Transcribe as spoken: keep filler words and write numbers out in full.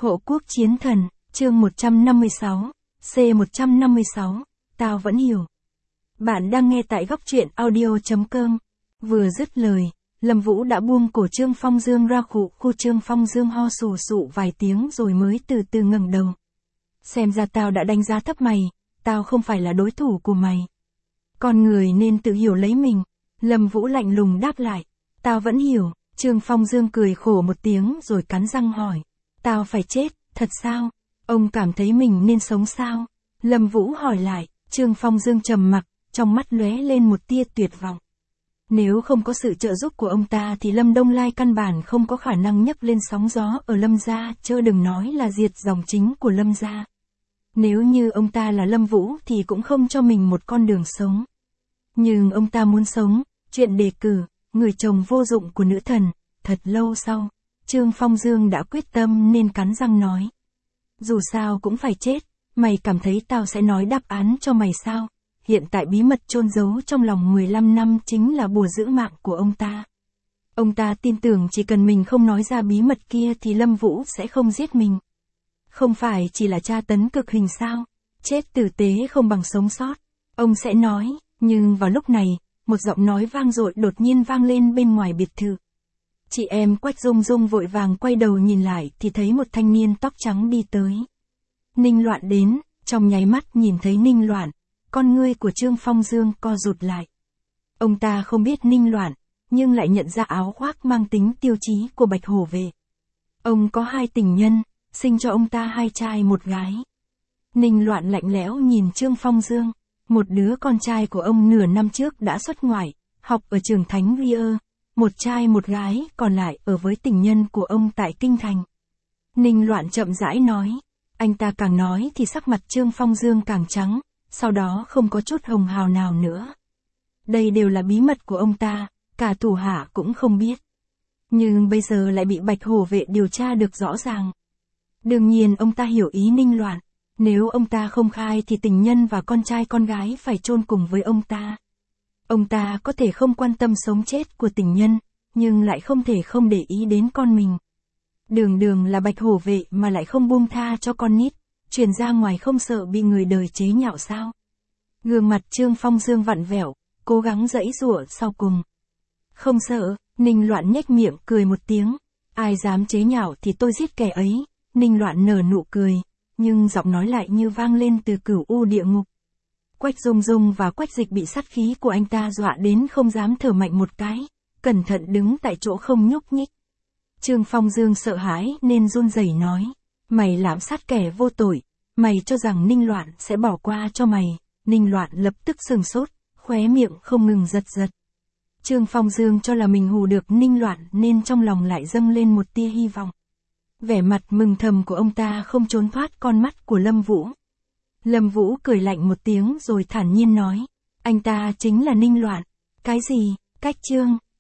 Hộ quốc chiến thần, chương một trăm năm mươi sáu, C một trăm năm mươi sáu, tao vẫn hiểu. Bạn đang nghe tại góc truyện audio chấm com. Vừa dứt lời, Lâm Vũ đã buông cổ Trương Phong Dương ra khụ khu Trương Phong Dương ho sù sụ vài tiếng rồi mới từ từ ngẩng đầu. Xem ra tao đã đánh giá thấp mày, tao không phải là đối thủ của mày. Con người nên tự hiểu lấy mình. Lâm Vũ lạnh lùng đáp lại. Tao vẫn hiểu. Trương Phong Dương cười khổ một tiếng rồi cắn răng hỏi. Tao phải chết, thật sao? Ông cảm thấy mình nên sống sao? Lâm Vũ hỏi lại. Trương Phong Dương trầm mặc, trong mắt lóe lên một tia tuyệt vọng. Nếu không có sự trợ giúp của ông ta thì Lâm Đông Lai căn bản không có khả năng nhấc lên sóng gió ở Lâm gia, chớ đừng nói là diệt dòng chính của Lâm gia. Nếu như ông ta là Lâm Vũ thì cũng không cho mình một con đường sống. Nhưng ông ta muốn sống, chuyện đề cử, người chồng vô dụng của nữ thần, thật lâu sau, Trương Phong Dương đã quyết tâm nên cắn răng nói. Dù sao cũng phải chết, mày cảm thấy tao sẽ nói đáp án cho mày sao? Hiện tại bí mật chôn giấu trong lòng mười lăm năm chính là bùa giữ mạng của ông ta. Ông ta tin tưởng chỉ cần mình không nói ra bí mật kia thì Lâm Vũ sẽ không giết mình. Không phải chỉ là tra tấn cực hình sao? Chết tử tế không bằng sống sót. Ông sẽ nói, nhưng vào lúc này, một giọng nói vang dội đột nhiên vang lên bên ngoài biệt thự. Chị em Quách Dung Dung vội vàng quay đầu nhìn lại thì thấy một thanh niên tóc trắng đi tới. Ninh Loạn đến, trong nháy mắt nhìn thấy Ninh Loạn, con ngươi của Trương Phong Dương co rụt lại. Ông ta không biết Ninh Loạn, nhưng lại nhận ra áo khoác mang tính tiêu chí của Bạch Hổ Vệ. Ông có hai tình nhân, sinh cho ông ta hai trai một gái. Ninh Loạn lạnh lẽo nhìn Trương Phong Dương, một đứa con trai của ông nửa năm trước đã xuất ngoại, học ở trường Thánh Ria, một trai một gái còn lại ở với tình nhân của ông tại Kinh Thành. Ninh Loạn chậm rãi nói, anh ta càng nói thì sắc mặt Trương Phong Dương càng trắng, sau đó không có chút hồng hào nào nữa. Đây đều là bí mật của ông ta, cả thủ hạ cũng không biết. Nhưng bây giờ lại bị Bạch Hổ Vệ điều tra được rõ ràng. Đương nhiên ông ta hiểu ý Ninh Loạn, nếu ông ta không khai thì tình nhân và con trai con gái phải chôn cùng với ông ta. Ông ta có thể không quan tâm sống chết của tình nhân, nhưng lại không thể không để ý đến con mình. Đường đường là Bạch Hổ Vệ mà lại không buông tha cho con nít, truyền ra ngoài không sợ bị người đời chế nhạo sao? Gương mặt Trương Phong Dương vặn vẹo, cố gắng giãy giụa sau cùng. Không sợ, Ninh Loạn nhếch miệng cười một tiếng. Ai dám chế nhạo thì tôi giết kẻ ấy. Ninh Loạn nở nụ cười, nhưng giọng nói lại như vang lên từ cửu u địa ngục. Quách Dung Dung và Quách Dịch bị sát khí của anh ta dọa đến không dám thở mạnh một cái, cẩn thận đứng tại chỗ không nhúc nhích. Trương Phong Dương sợ hãi nên run rẩy nói, mày lạm sát kẻ vô tội, mày cho rằng Ninh Loạn sẽ bỏ qua cho mày. Ninh Loạn lập tức sừng sốt, khóe miệng không ngừng giật giật. Trương Phong Dương cho là mình hù được Ninh Loạn nên trong lòng lại dâng lên một tia hy vọng. Vẻ mặt mừng thầm của ông ta không trốn thoát con mắt của Lâm Vũ. Lâm Vũ cười lạnh một tiếng rồi thản nhiên nói, anh ta chính là Ninh Loạn. Cái gì? Cách Trương